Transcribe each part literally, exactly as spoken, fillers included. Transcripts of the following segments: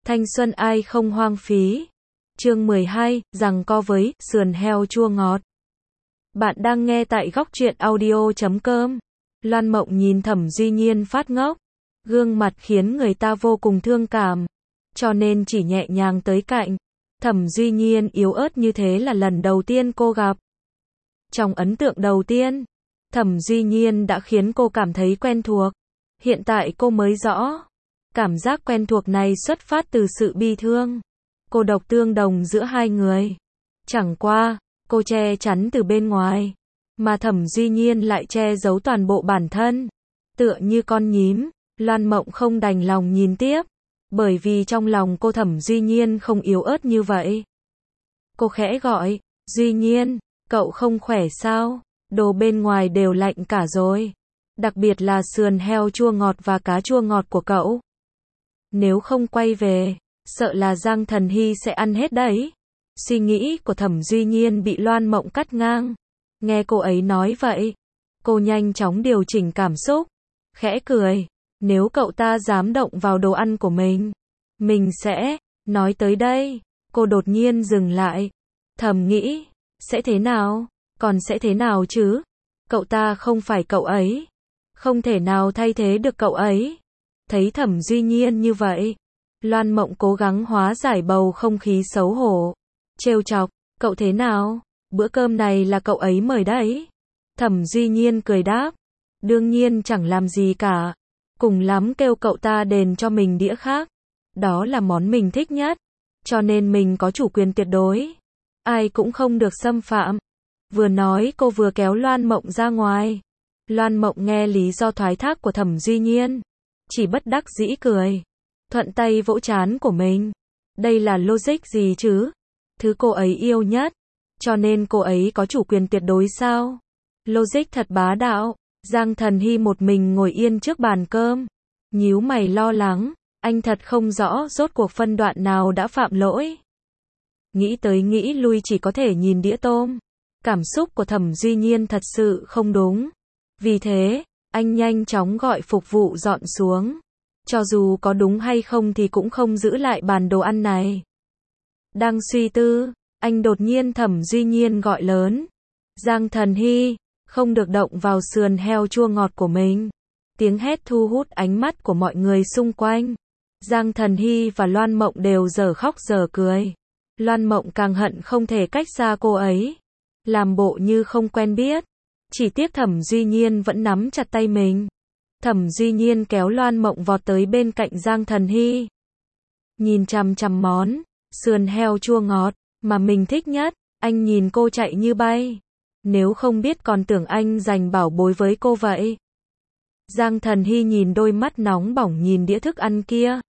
Thanh xuân ai không hoang phí. Chương mười hai, giằng co với sườn heo chua ngọt. Bạn đang nghe tại góc truyện audio chấm com. Loan Mộng nhìn Thẩm Duy Nhiên phát ngốc, gương mặt khiến người ta vô cùng thương cảm, cho nên chỉ nhẹ nhàng tới cạnh. Thẩm Duy Nhiên yếu ớt như thế là lần đầu tiên cô gặp. Trong ấn tượng đầu tiên, Thẩm Duy Nhiên đã khiến cô cảm thấy quen thuộc. Hiện tại cô mới rõ, cảm giác quen thuộc này xuất phát từ sự bi thương, cô độc tương đồng giữa hai người. Chẳng qua, cô che chắn từ bên ngoài, mà Thẩm Duy Nhiên lại che giấu toàn bộ bản thân. Tựa như con nhím, Loan Mộng không đành lòng nhìn tiếp, bởi vì trong lòng cô Thẩm Duy Nhiên không yếu ớt như vậy. Cô khẽ gọi, Duy Nhiên, cậu không khỏe sao? Đồ bên ngoài đều lạnh cả rồi. Đặc biệt là sườn heo chua ngọt và cá chua ngọt của cậu. Nếu không quay về, sợ là Giang Thần Hy sẽ ăn hết đấy. Suy nghĩ của Thẩm Duy Nhiên bị Loan Mộng cắt ngang. Nghe cô ấy nói vậy, cô nhanh chóng điều chỉnh cảm xúc, khẽ cười. Nếu cậu ta dám động vào đồ ăn của mình, mình sẽ... Nói tới đây, cô đột nhiên dừng lại. Thầm nghĩ, sẽ thế nào? Còn sẽ thế nào chứ? Cậu ta không phải cậu ấy, không thể nào thay thế được cậu ấy. Thấy Thẩm Duy Nhiên như vậy, Loan Mộng cố gắng hóa giải bầu không khí xấu hổ, trêu chọc, cậu thế nào? Bữa cơm này là cậu ấy mời đấy. Thẩm Duy Nhiên cười đáp, đương nhiên chẳng làm gì cả, cùng lắm kêu cậu ta đền cho mình đĩa khác. Đó là món mình thích nhất, cho nên mình có chủ quyền tuyệt đối, ai cũng không được xâm phạm. Vừa nói cô vừa kéo Loan Mộng ra ngoài. Loan Mộng nghe lý do thoái thác của Thẩm Duy Nhiên, chỉ bất đắc dĩ cười, thuận tay vỗ trán của mình. Đây là logic gì chứ? Thứ cô ấy yêu nhất, cho nên cô ấy có chủ quyền tuyệt đối sao? Logic thật bá đạo. Giang Thần Hy một mình ngồi yên trước bàn cơm, nhíu mày lo lắng, anh thật không rõ rốt cuộc phân đoạn nào đã phạm lỗi. Nghĩ tới nghĩ lui chỉ có thể nhìn đĩa tôm. Cảm xúc của Thẩm Duy Nhiên thật sự không đúng. Vì thế, anh nhanh chóng gọi phục vụ dọn xuống. Cho dù có đúng hay không thì cũng không giữ lại bàn đồ ăn này. Đang suy tư, anh đột nhiên Thẩm Duy Nhiên gọi lớn. Giang Thần Hy, không được động vào sườn heo chua ngọt của mình. Tiếng hét thu hút ánh mắt của mọi người xung quanh. Giang Thần Hy và Loan Mộng đều dở khóc dở cười. Loan Mộng càng hận không thể cách xa cô ấy, làm bộ như không quen biết. Chỉ tiếc Thẩm Duy Nhiên vẫn nắm chặt tay mình. Thẩm Duy Nhiên kéo Loan Mộng vọt tới bên cạnh Giang Thần Hy. Nhìn chằm chằm món sườn heo chua ngọt mà mình thích nhất, anh nhìn cô chạy như bay. Nếu không biết còn tưởng anh dành bảo bối với cô vậy. Giang Thần Hy nhìn đôi mắt nóng bỏng nhìn đĩa thức ăn kia.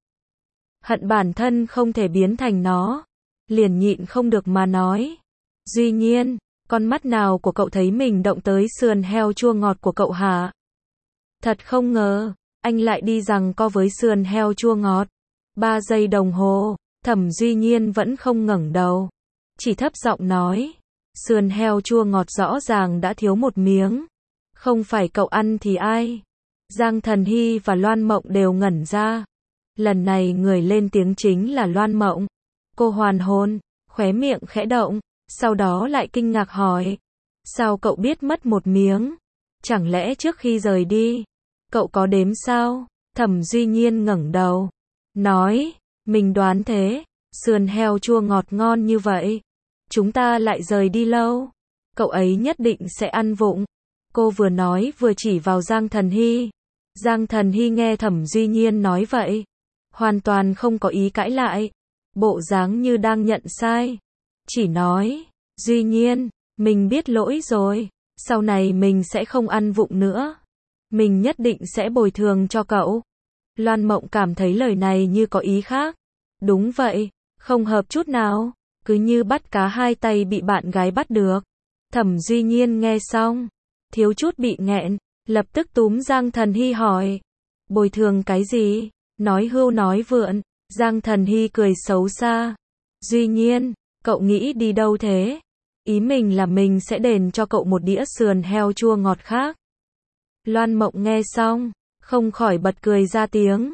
Hận bản thân không thể biến thành nó. Liền nhịn không được mà nói. Duy Nhiên, con mắt nào của cậu thấy mình động tới sườn heo chua ngọt của cậu hả? Thật không ngờ, anh lại đi giằng co với sườn heo chua ngọt. Ba giây đồng hồ, Thẩm Duy Nhiên vẫn không ngẩng đầu. Chỉ thấp giọng nói, sườn heo chua ngọt rõ ràng đã thiếu một miếng. Không phải cậu ăn thì ai? Giang Thần Hy và Loan Mộng đều ngẩn ra. Lần này người lên tiếng chính là Loan Mộng. Cô hoàn hồn, khóe miệng khẽ động, sau đó lại kinh ngạc hỏi. Sao cậu biết mất một miếng? Chẳng lẽ trước khi rời đi, cậu có đếm sao? Thẩm Duy Nhiên ngẩng đầu, nói, mình đoán thế, sườn heo chua ngọt ngon như vậy, chúng ta lại rời đi lâu, cậu ấy nhất định sẽ ăn vụng. Cô vừa nói vừa chỉ vào Giang Thần Hy. Giang Thần Hy nghe Thẩm Duy Nhiên nói vậy, hoàn toàn không có ý cãi lại, bộ dáng như đang nhận sai. Chỉ nói, Duy Nhiên, mình biết lỗi rồi, sau này mình sẽ không ăn vụng nữa. Mình nhất định sẽ bồi thường cho cậu. Loan Mộng cảm thấy lời này như có ý khác. Đúng vậy, không hợp chút nào, cứ như bắt cá hai tay bị bạn gái bắt được. Thẩm Duy Nhiên nghe xong, thiếu chút bị nghẹn, lập tức túm Giang Thần Hy hỏi. Bồi thường cái gì? Nói hưu nói vượn. Giang Thần Hy cười xấu xa. Duy Nhiên, cậu nghĩ đi đâu thế? Ý mình là mình sẽ đền cho cậu một đĩa sườn heo chua ngọt khác. Loan Mộng nghe xong, không khỏi bật cười ra tiếng.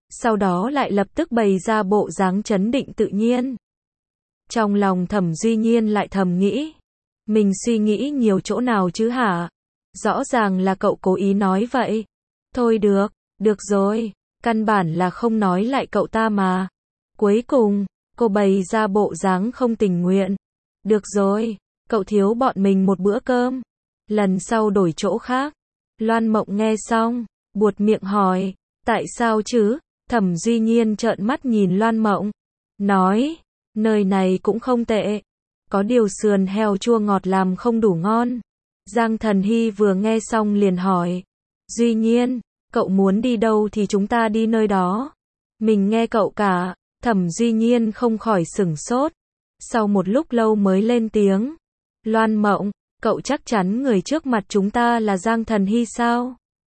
sau đó lại lập tức bày ra bộ dáng trấn định tự nhiên. Trong lòng Thẩm Duy Nhiên lại thầm nghĩ, mình suy nghĩ nhiều chỗ nào chứ hả? Rõ ràng là cậu cố ý nói vậy. Thôi được, được rồi, căn bản là không nói lại cậu ta mà. Cuối cùng, cô bày ra bộ dáng không tình nguyện. Được rồi, cậu thiếu bọn mình một bữa cơm. Lần sau đổi chỗ khác. Loan Mộng nghe xong, buột miệng hỏi, tại sao chứ? Thẩm Duy Nhiên trợn mắt nhìn Loan Mộng, nói, nơi này cũng không tệ. Có điều sườn heo chua ngọt làm không đủ ngon. Giang Thần Hy vừa nghe xong liền hỏi, Duy Nhiên, cậu muốn đi đâu thì chúng ta đi nơi đó. Mình nghe cậu cả. Thẩm Duy Nhiên không khỏi sửng sốt. Sau một lúc lâu mới lên tiếng, Loan Mộng, cậu chắc chắn người trước mặt chúng ta là Giang Thần Hy sao?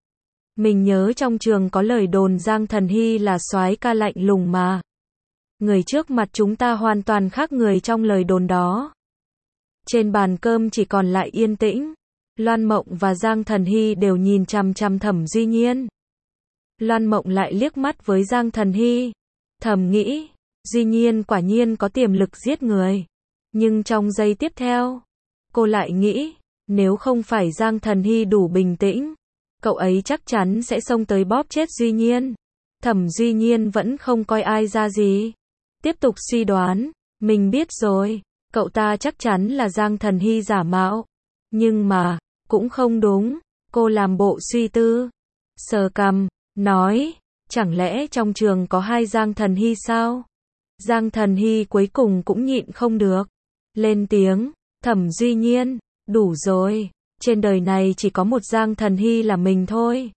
Mình nhớ trong trường có lời đồn Giang Thần Hy là soái ca lạnh lùng mà. Người trước mặt chúng ta hoàn toàn khác người trong lời đồn đó. Trên bàn cơm chỉ còn lại yên tĩnh. Loan Mộng và Giang Thần Hy đều nhìn chằm chằm Thẩm Duy Nhiên. Loan Mộng lại liếc mắt với Giang Thần Hy, thầm nghĩ, Duy Nhiên quả nhiên có tiềm lực giết người. Nhưng trong giây tiếp theo, cô lại nghĩ, nếu không phải Giang Thần Hy đủ bình tĩnh, cậu ấy chắc chắn sẽ xông tới bóp chết Duy Nhiên. Thẩm Duy Nhiên vẫn không coi ai ra gì. Tiếp tục suy đoán, mình biết rồi, cậu ta chắc chắn là Giang Thần Hy giả mạo. Nhưng mà, cũng không đúng, cô làm bộ suy tư. Sờ cằm, nói, chẳng lẽ trong trường có hai Giang Thần Hy sao? Giang Thần Hy cuối cùng cũng nhịn không được. Lên tiếng, Thẩm Duy Nhiên, đủ rồi, trên đời này chỉ có một Giang Thần Hy là mình thôi.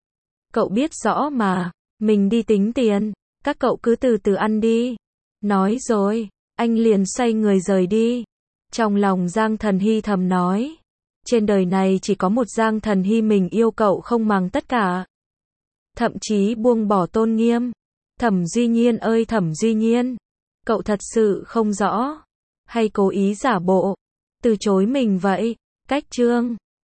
Cậu biết rõ mà, mình đi tính tiền, các cậu cứ từ từ ăn đi. Nói rồi, anh liền xoay người rời đi. Trong lòng Giang Thần Hy thầm nói, trên đời này chỉ có một Giang Thần Hy mình yêu cậu không màng tất cả. Thậm chí buông bỏ tôn nghiêm. Thẩm Duy Nhiên ơi Thẩm Duy Nhiên, cậu thật sự không rõ, hay cố ý giả bộ, từ chối mình vậy? Cách chương